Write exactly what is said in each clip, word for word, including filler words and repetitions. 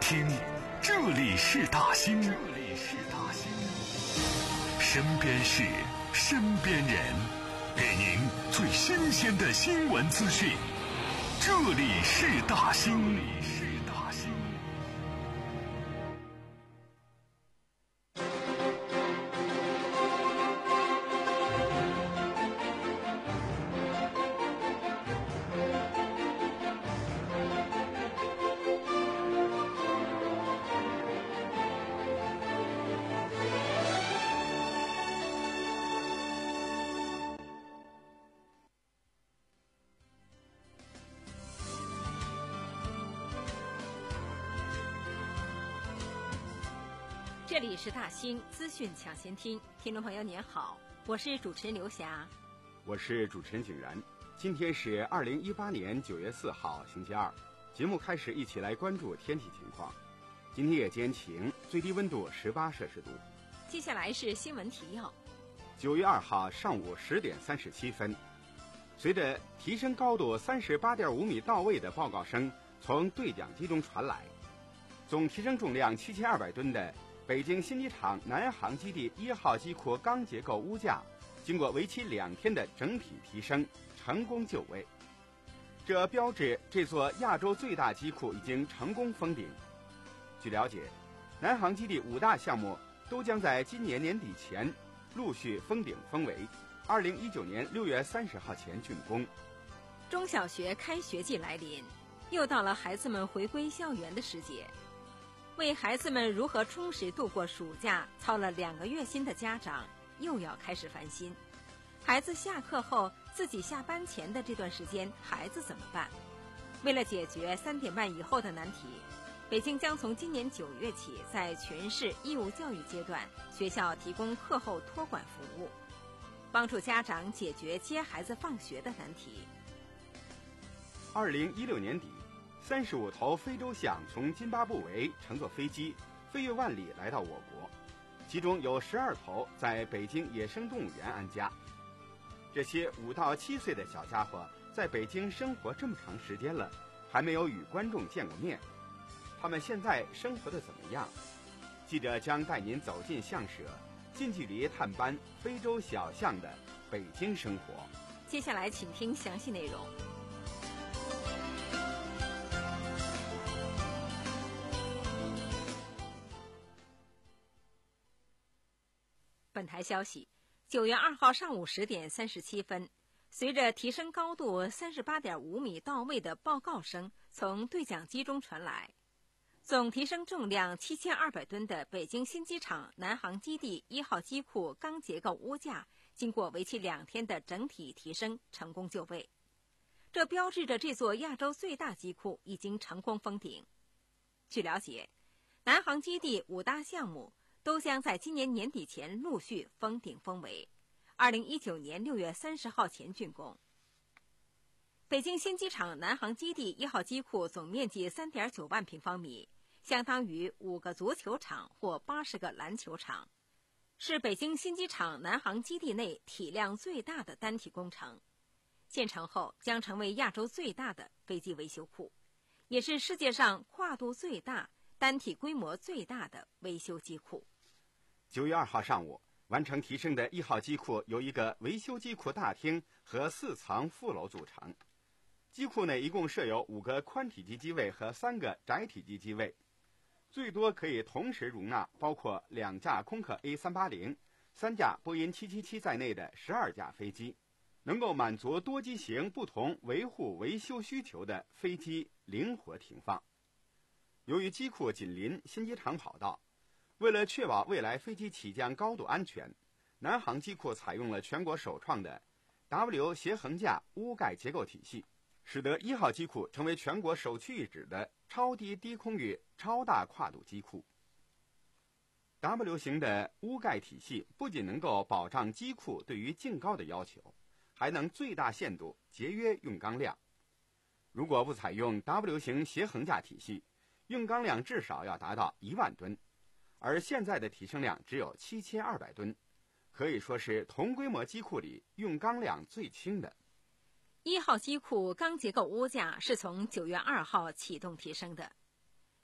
听，这里是大兴，这里是大兴，身边事，身边人，给您最新鲜的新闻资讯。这里是大兴，这里是大兴。 这里是大兴资讯抢先听，听众朋友您好，我是主持人刘霞， 我是主持人景然。今天是二零一八年九月四号，星期二。节目开始，一起来关注天气情况。今天夜间晴，最低温度十八摄氏度。 接下来是新闻提要。 九月二号上午十点三十七分，随着提升高度三十八点五米到位的报告声从对讲机中传来，总提升重量七千二百吨的北京新机场南航基地一号机库钢结构屋架经过为期两天的整体提升，成功就位。这标志这座亚洲最大机库已经成功封顶。据了解，南航基地五大项目都将在今年年底前陆续封顶封围，二零一九年六月三十号前竣工。 中小学开学季来临，又到了孩子们回归校园的时节。为孩子们如何充实度过暑假操了两个月心的家长又要开始烦心。孩子下课后，自己下班前的这段时间孩子怎么办？为了解决三点半以后的难题，北京将从今年九月起在全市义务教育阶段学校提供课后托管服务，帮助家长解决接孩子放学的难题。 二零一六年底，三十五头非洲象从津巴布韦乘坐飞机飞越万里来到我国，其中有十二头在北京野生动物园安家。这些五到七岁的小家伙在北京生活这么长时间了，还没有与观众见过面，他们现在生活的怎么样？记者将带您走进象舍，近距离探班非洲小象的北京生活。 接下来请听详细内容。本台消息，九月二号上午十点三十七分，随着提升高度三十八点五米到位的报告声从对讲机中传来，总提升重量七千二百吨的北京新机场南航基地一号机库钢结构屋架经过为期两天的整体提升，成功就位。这标志着这座亚洲最大机库已经成功封顶。据了解，南航基地五大项目都将在今年年底前陆续封顶封围，二零一九年六月三十号前竣工。北京新机场南航基地一号机库总面积三点九万平方米，相当于五个足球场或八十个篮球场，是北京新机场南航基地内体量最大的单体工程。建成后将成为亚洲最大的飞机维修库，也是世界上跨度最大、单体规模最大的维修机库。 九月二号上午，完成提升的一号机库由一个维修机库大厅和四层副楼组成。机库内一共设有五个宽体积机位和三个窄体积机位，最多可以同时容纳包括两架空客 A 三八零、三架波音七七七在内的十二架飞机，能够满足多机型不同维护维修需求的飞机灵活停放。由于机库紧邻新机场跑道，为了确保未来飞机起降高度安全，南航机库采用了全国首创的 W 斜横架屋盖结构体系，使得一号机库成为全国首屈一指的超低低空域超大跨度机库。W 型的屋盖体系不仅能够保障机库对于净高的要求，还能最大限度节约用钢量。如果不采用 W 型斜横架体系，用钢量至少要达到一万吨，而现在的提升量只有七千二百吨，可以说是同规模机库里用钢量最轻的。 一号机库钢结构屋架是从九月二号启动提升的。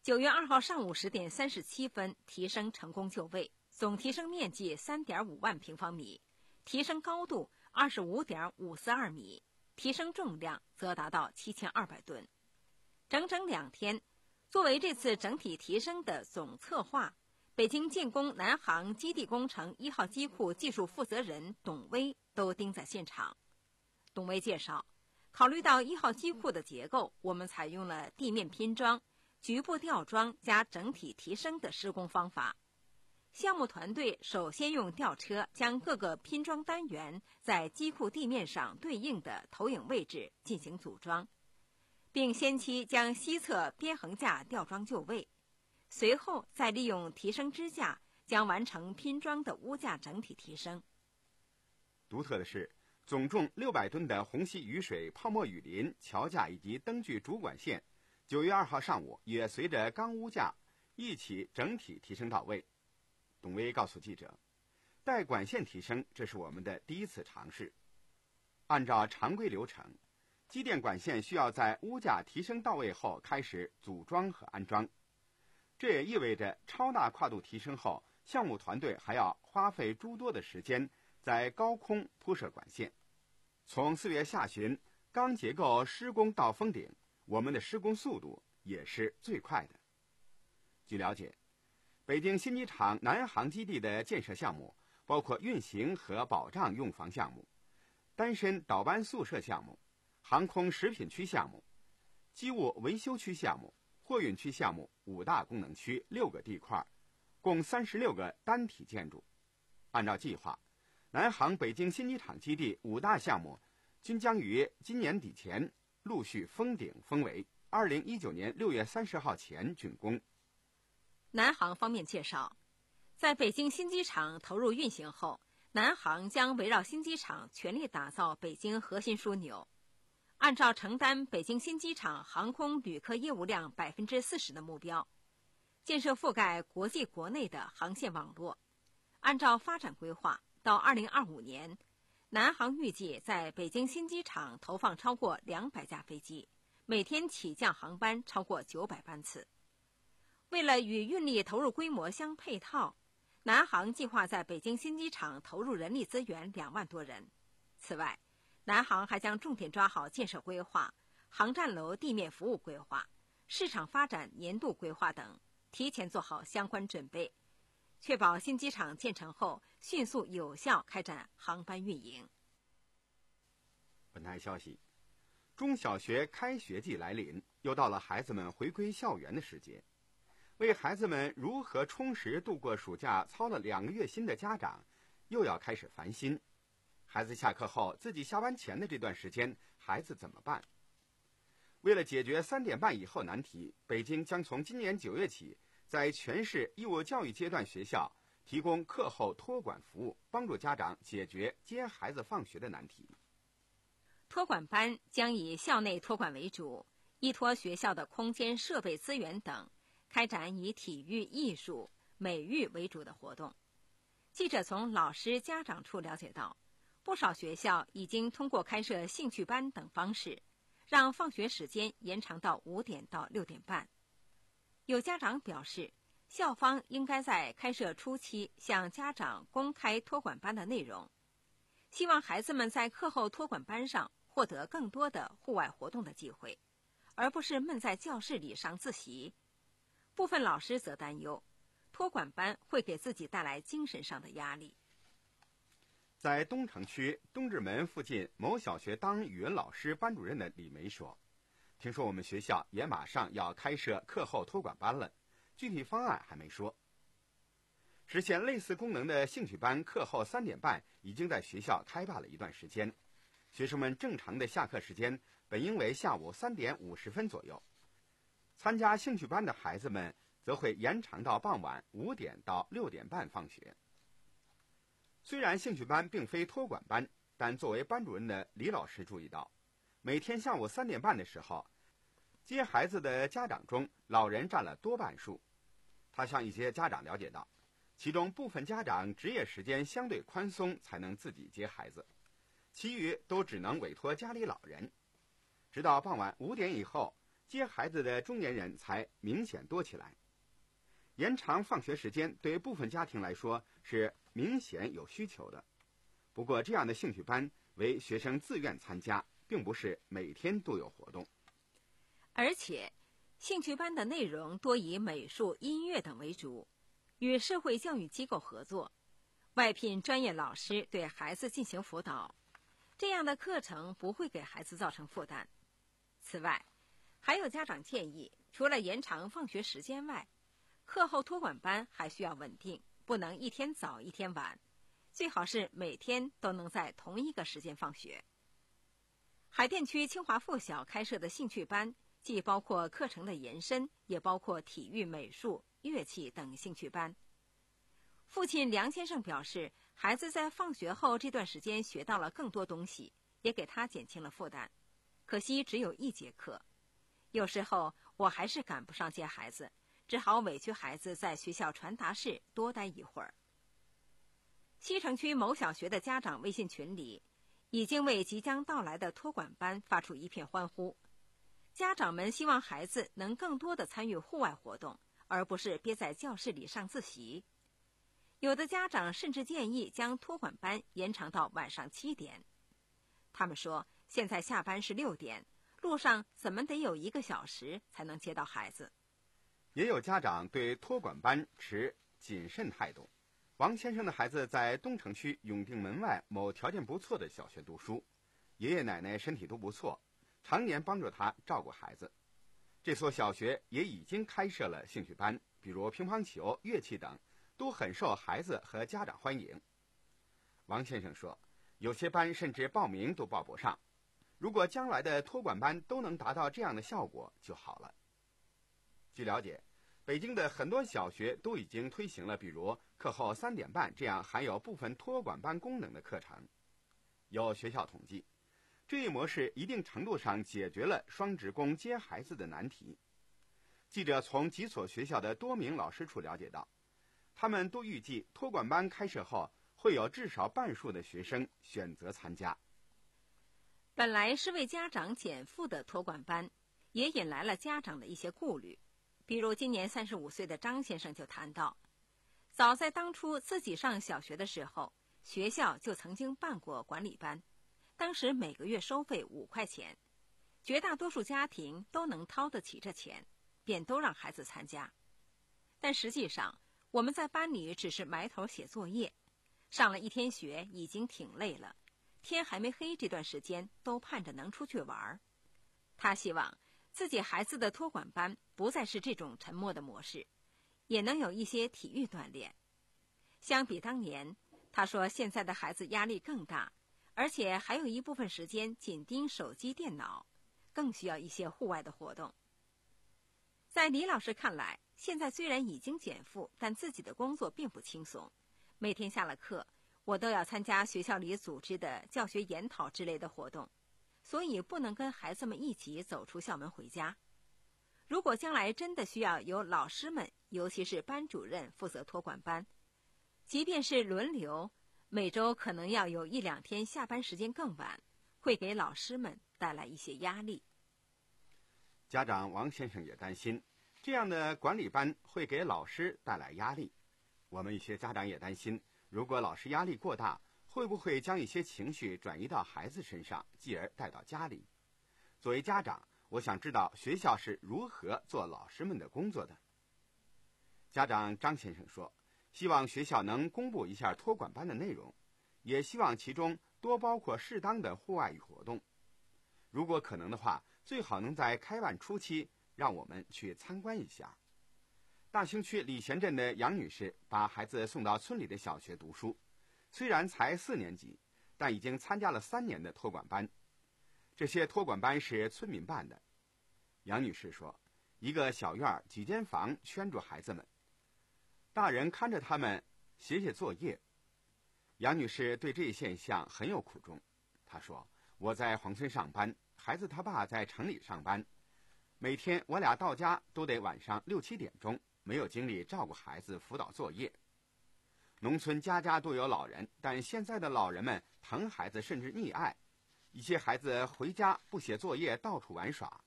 九月二号上午十点三十七分，提升成功就位，总提升面积 三点五万平方米，提升高度 二十五点五四二米，提升重量则达到七千二百吨。整整两天，作为这次整体提升的总策划，北京建工南航基地工程一号机库技术负责人董威都盯在现场。董威介绍，考虑到一号机库的结构，我们采用了地面拼装、局部吊装加整体提升的施工方法。项目团队首先用吊车将各个拼装单元在机库地面上对应的投影位置进行组装，并先期将西侧边横架吊装就位，随后再利用提升支架将完成拼装的屋架整体提升。 独特的是，总重六百吨的虹吸雨水泡沫雨林桥架以及灯具主管线，九月二号上午也随着钢屋架一起整体提升到位。董威告诉记者，带管线提升，这是我们的第一次尝试。按照常规流程，机电管线需要在屋架提升到位后开始组装和安装，这也意味着超大跨度提升后，项目团队还要花费诸多的时间在高空铺设管线。从四月下旬钢结构施工到封顶，我们的施工速度也是最快的。据了解，北京新机场南航基地的建设项目包括运行和保障用房项目、单身导班宿舍项目、航空食品区项目、机务维修区项目、货运区项目五大功能区六个地块，共三十六个单体建筑。按照计划，南航北京新机场基地五大项目均将于今年底前陆续封顶封围，二零一九年六月三十号前竣工。 南航方面介绍，在北京新机场投入运行后，南航将围绕新机场全力打造北京核心枢纽，按照承担北京新机场航空旅客业务量百分之四十的目标，建设覆盖国际国内的航线网络。按照发展规划，到二零二五年，南航预计在北京新机场投放超过两百架飞机，每天起降航班超过九百班次。为了与运力投入规模相配套，南航计划在北京新机场投入人力资源两万多人。此外，南航还将重点抓好建设规划、航站楼地面服务规划、市场发展年度规划等，提前做好相关准备，确保新机场建成后迅速有效开展航班运营。 本台消息，中小学开学季来临，又到了孩子们回归校园的时节。为孩子们如何充实度过暑假操了两个月心的家长，又要开始烦心。孩子下课后，自己下班前的这段时间，孩子怎么办？为了解决三点半以后难题，北京将从今年九月起，在全市义务教育阶段学校提供课后托管服务，帮助家长解决接孩子放学的难题。 托管班将以校内托管为主，依托学校的空间、设备资源等，开展以体育、艺术、美育为主的活动。记者从老师、家长处了解到，不少学校已经通过开设兴趣班等方式，让放学时间延长到五点到六点半。有家长表示，校方应该在开设初期向家长公开托管班的内容，希望孩子们在课后托管班上获得更多的户外活动的机会，而不是闷在教室里上自习。部分老师则担忧，托管班会给自己带来精神上的压力。 在东城区东直门附近某小学当语文老师班主任的李梅说，听说我们学校也马上要开设课后托管班了，具体方案还没说。实现类似功能的兴趣班课后三点半已经在学校开办了一段时间，学生们正常的下课时间本应为下午三点五十分左右，参加兴趣班的孩子们则会延长到傍晚五点到六点半放学。虽然兴趣班并非托管班，但作为班主任的李老师注意到，每天下午三点半的时候，接孩子的家长中老人占了多半数。他向一些家长了解到，其中部分家长职业时间相对宽松，才能自己接孩子，其余都只能委托家里老人。直到傍晚五点以后， 接孩子的中年人才明显多起来。延长放学时间对部分家庭来说是明显有需求的，不过这样的兴趣班为学生自愿参加，并不是每天都有活动。 而且兴趣班的内容多以美术、音乐等为主，与社会教育机构合作，外聘专业老师对孩子进行辅导，这样的课程不会给孩子造成负担。此外，还有家长建议，除了延长放学时间外，课后托管班还需要稳定，不能一天早一天晚，最好是每天都能在同一个时间放学。海淀区清华附小开设的兴趣班，既包括课程的延伸，也包括体育、美术、乐器等兴趣班。父亲梁先生表示，孩子在放学后这段时间学到了更多东西，也给他减轻了负担。可惜只有一节课，有时候我还是赶不上接孩子，只好委屈孩子在学校传达室多待一会儿。西城区某小学的家长微信群里，已经为即将到来的托管班发出一片欢呼。家长们希望孩子能更多地参与户外活动，而不是憋在教室里上自习。有的家长甚至建议将托管班延长到晚上七点。他们说，现在下班是六点，路上怎么得有一个小时才能接到孩子。 也有家长对托管班持谨慎态度。王先生的孩子在东城区永定门外某条件不错的小学读书，爷爷奶奶身体都不错，常年帮助他照顾孩子。这所小学也已经开设了兴趣班，比如乒乓球、乐器等，都很受孩子和家长欢迎。王先生说，有些班甚至报名都报不上，如果将来的托管班都能达到这样的效果就好了。据了解，北京的很多小学都已经推行了比如课后三点半这样含有部分托管班功能的课程。有学校统计，这一模式一定程度上解决了双职工接孩子的难题。记者从几所学校的多名老师处了解到，他们都预计托管班开设后会有至少半数的学生选择参加。 本来是为家长减负的托管班，也引来了家长的一些顾虑。比如今年三十五岁的张先生就谈到，早在当初自己上小学的时候，学校就曾经办过管理班，当时每个月收费五块钱，绝大多数家庭都能掏得起这钱，便都让孩子参加。但实际上，我们在班里只是埋头写作业，上了一天学已经挺累了，天还没黑这段时间都盼着能出去玩。他希望自己孩子的托管班不再是这种沉默的模式，也能有一些体育锻炼。相比当年，他说现在的孩子压力更大，而且还有一部分时间紧盯手机电脑，更需要一些户外的活动。在李老师看来，现在虽然已经减负，但自己的工作并不轻松。每天下了课，我都要参加学校里组织的教学研讨之类的活动，所以不能跟孩子们一起走出校门回家。如果将来真的需要由老师们，尤其是班主任负责托管班，即便是轮流，每周可能要有一两天下班时间更晚，会给老师们带来一些压力。 家长王先生也担心，这样的管理班会给老师带来压力。我们一些家长也担心，如果老师压力过大，会不会将一些情绪转移到孩子身上，继而带到家里？作为家长，我想知道学校是如何做老师们的工作的。家长张先生说，希望学校能公布一下托管班的内容，也希望其中多包括适当的户外活动。如果可能的话，最好能在开办初期让我们去参观一下。大兴区礼贤镇的杨女士把孩子送到村里的小学读书，虽然才四年级，但已经参加了三年的托管班。这些托管班是村民办的。杨女士说，一个小院几间房圈住孩子们，大人看着他们写写作业。杨女士对这一现象很有苦衷。她说，我在黄村上班，孩子他爸在城里上班，每天我俩到家都得晚上六七点钟，没有精力照顾孩子辅导作业。农村家家都有老人，但现在的老人们疼孩子甚至溺爱，一些孩子回家不写作业到处玩耍，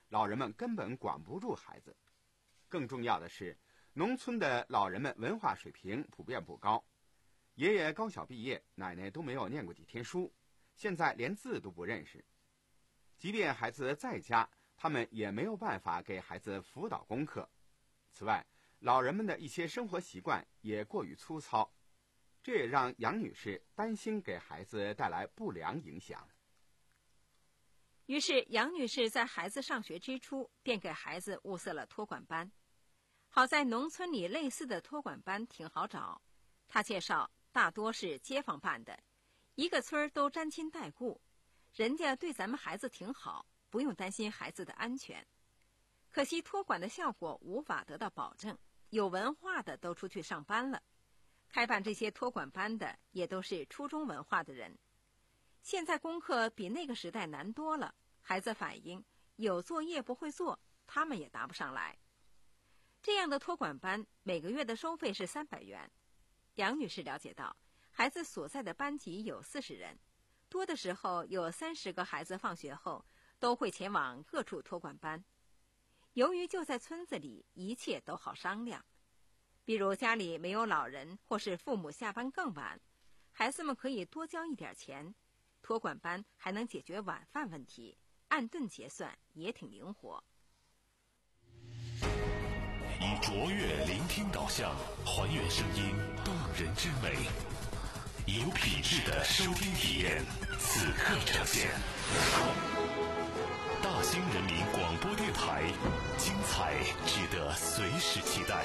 老人们根本管不住孩子。更重要的是，农村的老人们文化水平普遍不高，爷爷高小毕业，奶奶都没有念过几天书，现在连字都不认识。即便孩子在家，他们也没有办法给孩子辅导功课。此外，老人们的一些生活习惯也过于粗糙，这也让杨女士担心给孩子带来不良影响。 于是杨女士在孩子上学之初便给孩子物色了托管班。好在农村里类似的托管班挺好找，她介绍大多是街坊办的，一个村都沾亲带故，人家对咱们孩子挺好，不用担心孩子的安全。可惜托管的效果无法得到保证，有文化的都出去上班了，开办这些托管班的也都是初中文化的人。现在功课比那个时代难多了，孩子反映有作业不会做，他们也答不上来。这样的托管班每个月的收费是三百元。杨女士了解到，孩子所在的班级有四十人，多的时候有三十个孩子放学后都会前往各处托管班。由于就在村子里，一切都好商量。比如家里没有老人，或是父母下班更晚，孩子们可以多交一点钱。托管班还能解决晚饭问题，按顿结算也挺灵活。 以卓越聆听导向，还原声音动人之美，以有品质的收听体验，此刻呈现。大兴人民广播电台，精彩值得随时期待。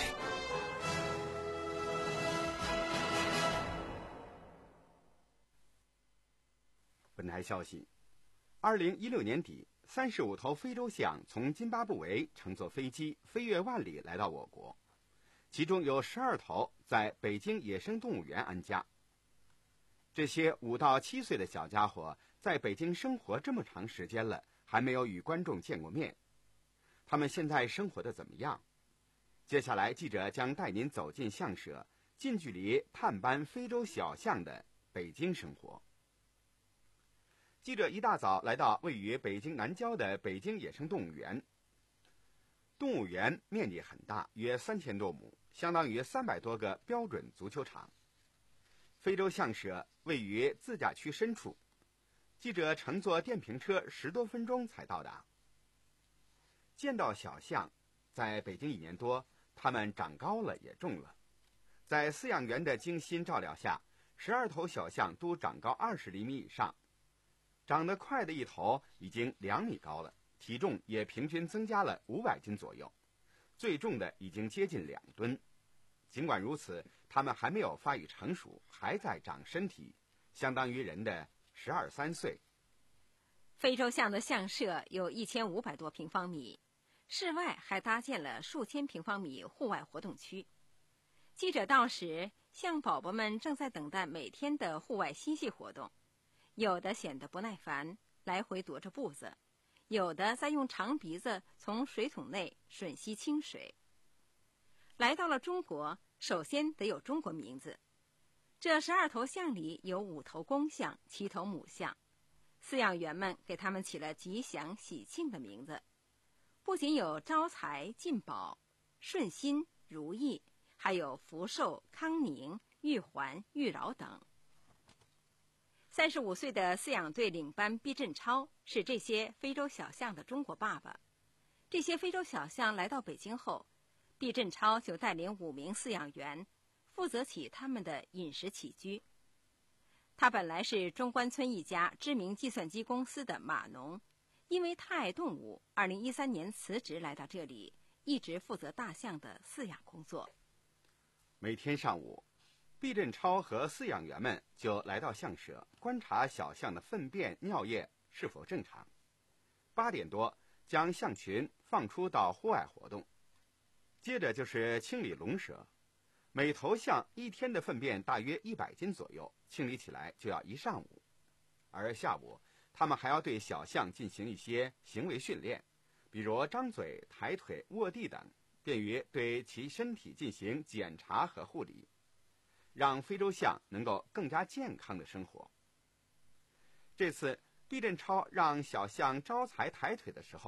本台消息，二零一六年底，三十五头非洲象从津巴布韦乘坐飞机飞越万里来到我国，其中有十二头在北京野生动物园安家。这些五到七岁的小家伙在北京生活这么长时间了，还没有与观众见过面。他们现在生活的怎么样？接下来记者将带您走进象舍，近距离探班非洲小象的北京生活。记者一大早来到位于北京南郊的北京野生动物园。动物园面积很大，约三千多亩，相当于三百多个标准足球场。非洲象舍位于自驾区深处，记者乘坐电瓶车十多分钟才到达。见到小象，在北京一年多，它们长高了也重了。在饲养员的精心照料下，十二头小象都长高二十厘米以上。长得快的一头已经两米高了，体重也平均增加了五百斤左右，最重的已经接近两吨。尽管如此，它们还没有发育成熟，还在长身体，相当于人的十二三岁。 非洲象的象舍有一千五百多平方米，室外还搭建了数千平方米户外活动区。记者到时，象宝宝们正在等待每天的户外嬉戏活动。有的显得不耐烦，来回踱着步子；有的在用长鼻子从水桶内吮吸清水。来到了中国，首先得有中国名字。这十二头象里有五头公象，七头母象。饲养员们给他们起了吉祥喜庆的名字，不仅有招财进宝、顺心如意，还有福寿、康宁、玉环、玉饶等。三十五岁的饲养队领班毕振超是这些非洲小象的中国爸爸。这些非洲小象来到北京后，毕振超就带领五名饲养员，负责起他们的饮食起居。他本来是中关村一家知名计算机公司的码农，因为太爱动物，二零一三年辞职来到这里，一直负责大象的饲养工作。 每天上午，毕振超和饲养员们就来到象舍，观察小象的粪便、尿液是否正常。八点多，将象群放出到户外活动，接着就是清理笼舍。每头象一天的粪便大约一百斤左右，清理起来就要一上午。而下午，他们还要对小象进行一些行为训练，比如张嘴、抬腿、卧地等，便于对其身体进行检查和护理，让非洲象能够更加健康的生活。这次毕振超让小象招财抬腿的时候，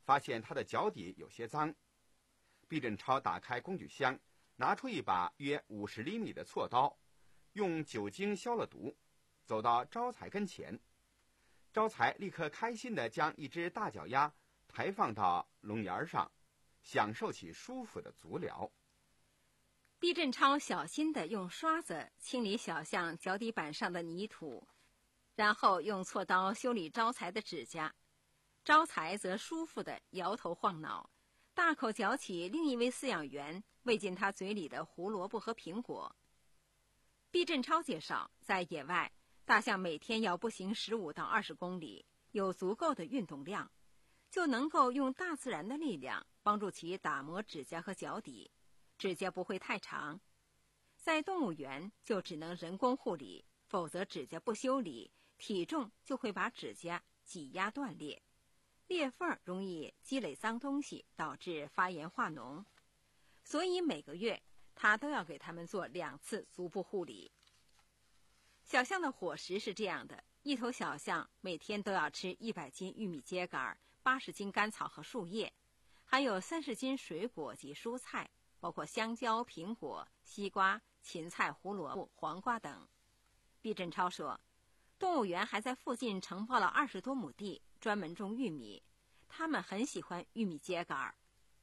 发现他的脚底有些脏。毕振超打开工具箱，拿出一把约五十厘米的锉刀，用酒精消了毒，走到招财跟前。招财立刻开心地将一只大脚丫抬放到龙沿上，享受起舒服的足疗。 毕振超小心地用刷子清理小象脚底板上的泥土，然后用锉刀修理招财的指甲。招财则舒服地摇头晃脑，大口嚼起另一位饲养员喂进他嘴里的胡萝卜和苹果。毕振超介绍，在野外，大象每天要步行十五到二十公里，有足够的运动量，就能够用大自然的力量帮助其打磨指甲和脚底，指甲不会太长。在动物园就只能人工护理，否则指甲不修理，体重就会把指甲挤压断裂，裂缝容易积累脏东西，导致发炎化脓。所以每个月他都要给他们做两次足部护理。小象的伙食是这样的，一头小象每天都要吃一百斤玉米秸秆、八十斤干草和树叶，还有三十斤水果及蔬菜，包括香蕉、苹果、西瓜、芹菜、胡萝卜、黄瓜等。毕振超说，动物园还在附近承包了二十多亩地，专门种玉米，他们很喜欢玉米秸秆。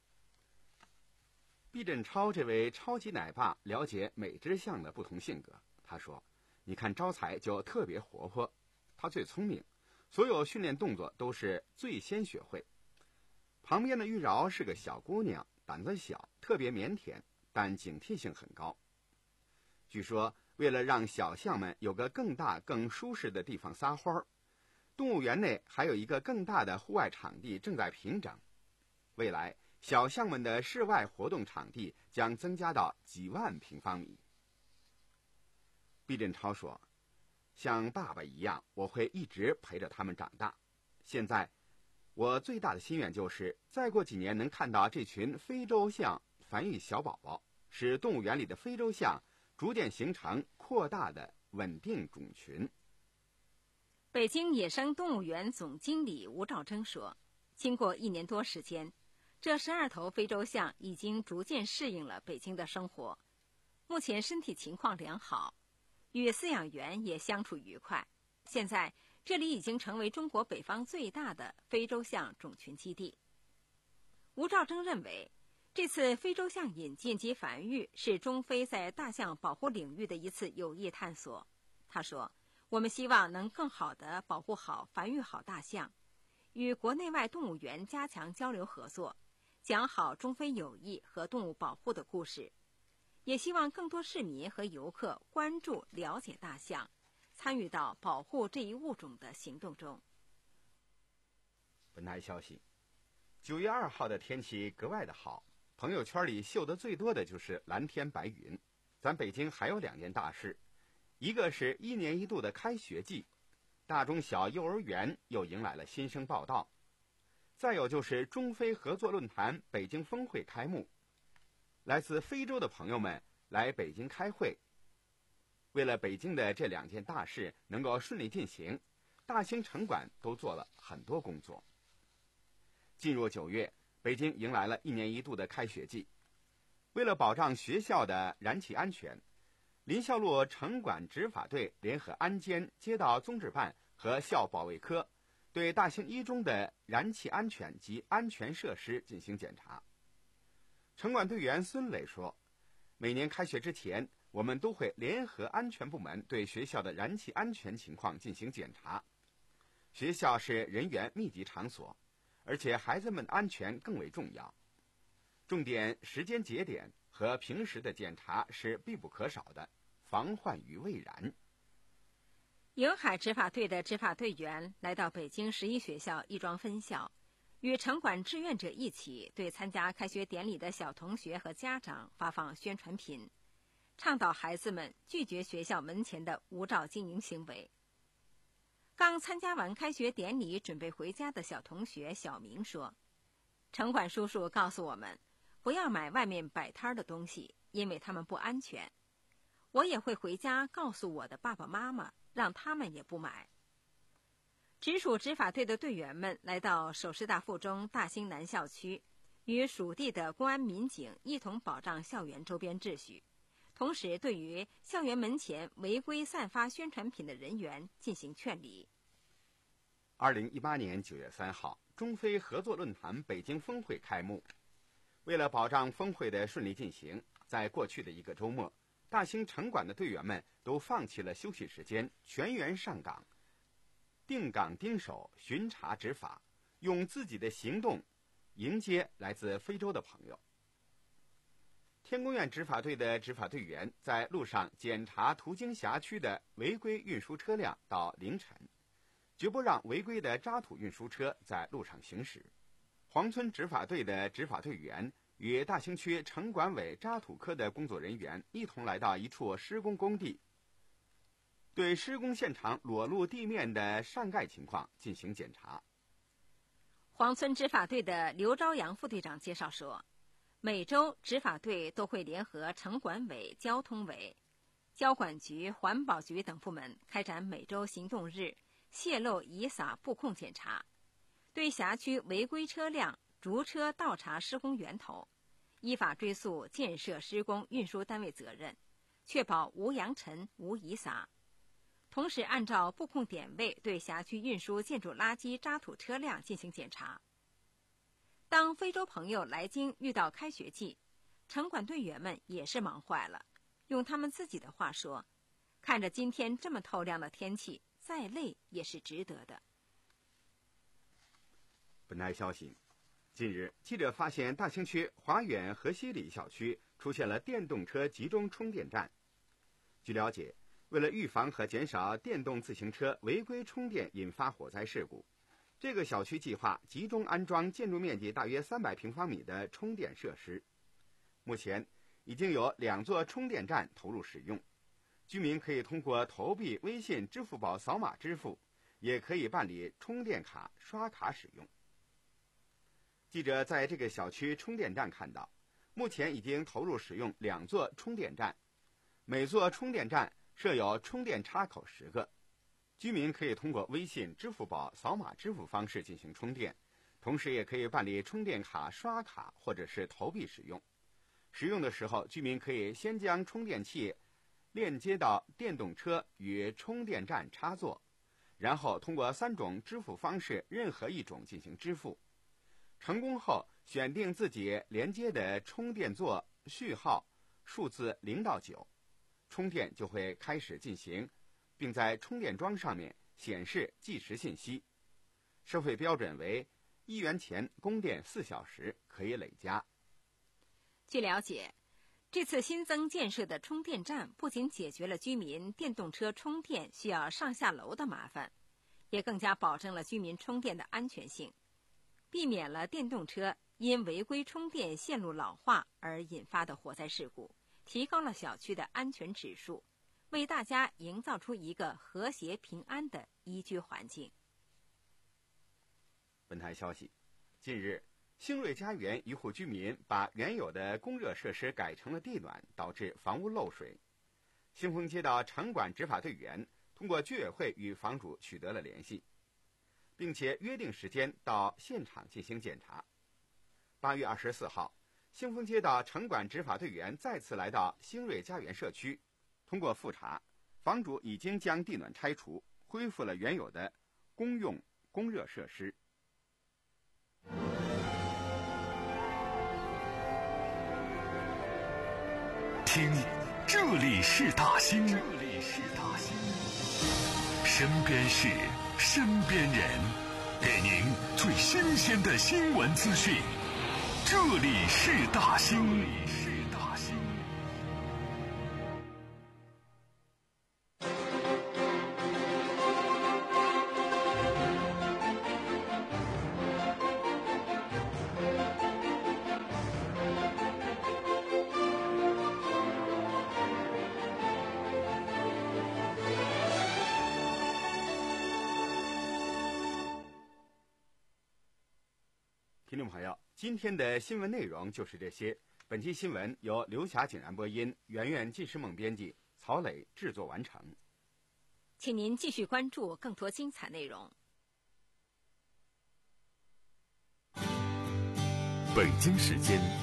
毕振超这位超级奶爸了解每只象的不同性格。他说，你看招财就特别活泼，他最聪明，所有训练动作都是最先学会。旁边的玉娆是个小姑娘，胆子小，特别腼腆，但警惕性很高。据说为了让小象们有个更大更舒适的地方撒欢，动物园内还有一个更大的户外场地正在平整，未来小象们的室外活动场地将增加到几万平方米。毕振超说，像爸爸一样，我会一直陪着他们长大。现在我最大的心愿就是再过几年能看到这群非洲象繁育小宝宝，使动物园里的非洲象逐渐形成扩大的稳定种群。 北京野生动物园总经理吴兆征说，经过一年多时间，这十二头非洲象已经逐渐适应了北京的生活，目前身体情况良好，与饲养员也相处愉快。现在这里已经成为中国北方最大的非洲象种群基地。吴兆征认为，这次非洲象引进及繁育是中非在大象保护领域的一次有益探索。他说，我们希望能更好地保护好、繁育好大象，与国内外动物园加强交流合作，讲好中非友谊和动物保护的故事。也希望更多市民和游客关注、了解大象，参与到保护这一物种的行动中。 本台消息，九月二号的天气格外的好，朋友圈里秀得最多的就是蓝天白云。咱北京还有两件大事，一个是一年一度的开学季，大中小幼儿园又迎来了新生报到。再有就是中非合作论坛北京峰会开幕，来自非洲的朋友们来北京开会。为了北京的这两件大事能够顺利进行，大兴城管都做了很多工作。进入九月，北京迎来了一年一度的开学季。为了保障学校的燃气安全，临校路城管执法队联合安监、街道综治办和校保卫科，对大兴一中的燃气安全及安全设施进行检查。城管队员孙磊说，每年开学之前，我们都会联合安全部门对学校的燃气安全情况进行检查。学校是人员密集场所，而且孩子们的安全更为重要。重点时间节点和平时的检查是必不可少的，防患于未然。 瀛海执法队的执法队员来到北京十一学校亦庄分校，与城管志愿者一起对参加开学典礼的小同学和家长发放宣传品，倡导孩子们拒绝学校门前的无照经营行为。刚参加完开学典礼准备回家的小同学小明说，城管叔叔告诉我们，不要买外面摆摊的东西，因为他们不安全。我也会回家告诉我的爸爸妈妈，让他们也不买。 直属执法队的队员们来到首师大附中大兴南校区，与属地的公安民警一同保障校园周边秩序，同时对于校园门前违规散发宣传品的人员进行劝离。 二零一八年九月三号，中非合作论坛北京峰会开幕。为了保障峰会的顺利进行，在过去的一个周末，大兴城管的队员们都放弃了休息时间，全员上岗，定岗盯守，巡查执法，用自己的行动迎接来自非洲的朋友。天宫院执法队的执法队员在路上检查途经辖区的违规运输车辆到凌晨，绝不让违规的渣土运输车在路上行驶。黄村执法队的执法队员与大兴区城管委渣土科的工作人员一同来到一处施工工地，对施工现场裸露地面的上盖情况进行检查。 黄村执法队的刘朝阳副队长介绍说，每周执法队都会联合城管委、交通委、交管局、环保局等部门开展每周行动日泄漏遗撒布控检查，对辖区违规车辆逐车倒查施工源头，依法追溯建设施工运输单位责任，确保无扬尘无遗撒。同时按照布控点位对辖区运输建筑垃圾渣土车辆进行检查。当非洲朋友来京遇到开学季，城管队员们也是忙坏了。用他们自己的话说，看着今天这么透亮的天气，再累也是值得的。 本台消息，近日记者发现大兴区华远河西里小区出现了电动车集中充电站。据了解，为了预防和减少电动自行车违规充电引发火灾事故，这个小区计划集中安装建筑面积大约三百平方米的充电设施。目前已经有两座充电站投入使用，居民可以通过投币、微信、支付宝扫码支付，也可以办理充电卡刷卡使用。记者在这个小区充电站看到，目前已经投入使用两座充电站，每座充电站设有充电插口十个，居民可以通过微信、支付宝扫码支付方式进行充电，同时也可以办理充电卡刷卡或者是投币使用。使用的时候，居民可以先将充电器链接到电动车与充电站插座，然后通过三种支付方式任何一种进行支付。成功后，选定自己连接的充电座序号数字零到九，充电就会开始进行，并在充电桩上面显示计时信息。收费标准为一元钱供电四小时，可以累加。 据了解，这次新增建设的充电站不仅解决了居民电动车充电需要上下楼的麻烦，也更加保证了居民充电的安全性，避免了电动车因违规充电线路老化而引发的火灾事故，提高了小区的安全指数，为大家营造出一个和谐平安的宜居环境。 本台消息，近日兴瑞家园一户居民把原有的供热设施改成了地暖，导致房屋漏水。兴丰街道城管执法队员通过居委会与房主取得了联系，并且约定时间到现场进行检查。八月二十四号，兴丰街道城管执法队员再次来到兴瑞家园社区，通过复查，房主已经将地暖拆除，恢复了原有的公用供热设施。 听，这里是大兴，这里是大兴，身边事，身边人，给您最新鲜的新闻资讯。这里是大兴，这里是大兴。 听众朋友，今天的新闻内容就是这些。本期新闻由刘霞景然播音，圆圆纪诗梦编辑，曹磊制作完成。 请您继续关注更多精彩内容。 北京时间